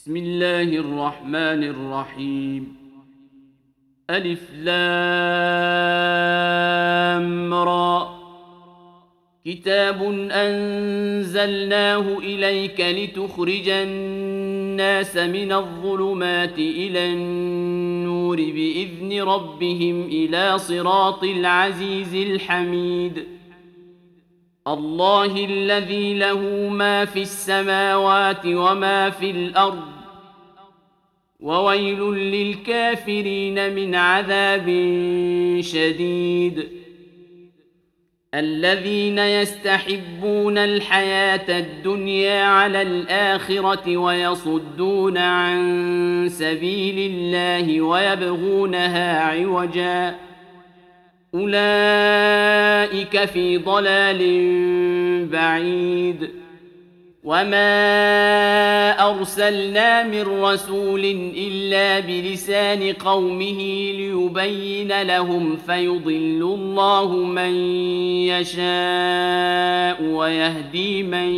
بسم الله الرحمن الرحيم. ألف لام را. كتاب أنزلناه إليك لتخرج الناس من الظلمات إلى النور بإذن ربهم إلى صراط العزيز الحميد. الله الذي له ما في السماوات وما في الأرض، وويل للكافرين من عذاب شديد. الذين يستحبون الحياة الدنيا على الآخرة ويصدون عن سبيل الله ويبغونها عوجا، أولئك في ضلال بعيد. وما أرسلنا من رسول إلا بلسان قومه ليبين لهم، فيضل الله من يشاء ويهدي من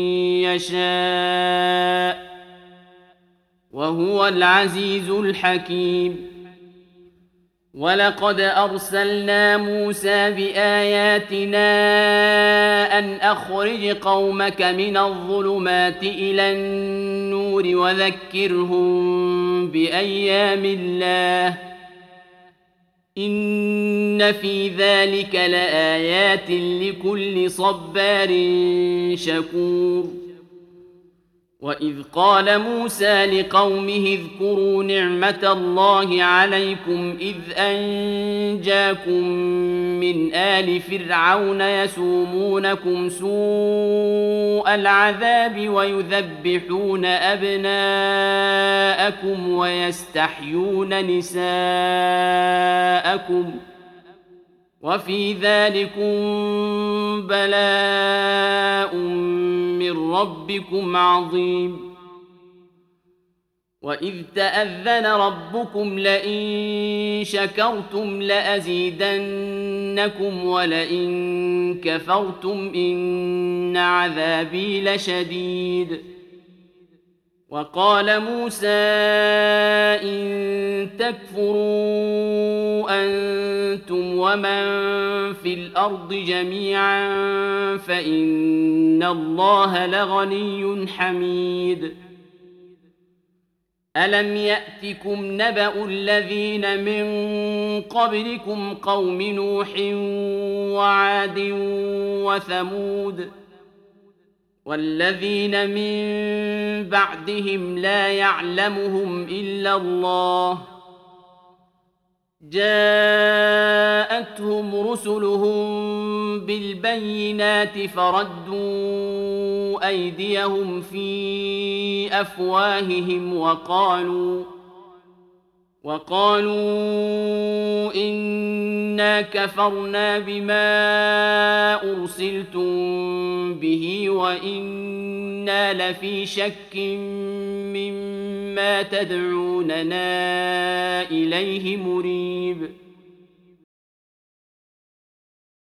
يشاء، وهو العزيز الحكيم. ولقد أرسلنا موسى بآياتنا أن أخرج قومك من الظلمات إلى النور وذكرهم بأيام الله، إن في ذلك لآيات لكل صبار شكور. وإذ قال موسى لقومه اذكروا نعمة الله عليكم إذ أنجاكم من آل فرعون يسومونكم سوء العذاب ويذبحون أبناءكم ويستحيون نساءكم، وفي ذلكم بلاء من ربكم عظيم. وإذ تأذن ربكم لئن شكرتم لأزيدنكم ولئن كفرتم إن عذابي لشديد. وقال موسى إن تكفروا أنتم ومن في الأرض جميعا فإن الله لغني حميد. ألم يأتكم نبأ الذين من قبلكم قوم نوح وعاد وثمود والذين من بعدهم لا يعلمهم إلا الله، جاءتهم رسلهم بالبينات فردوا أيديهم في أفواههم وقالوا إنا كفرنا بما أرسلتم به وإنا لفي شك مما تدعوننا إليه مريب.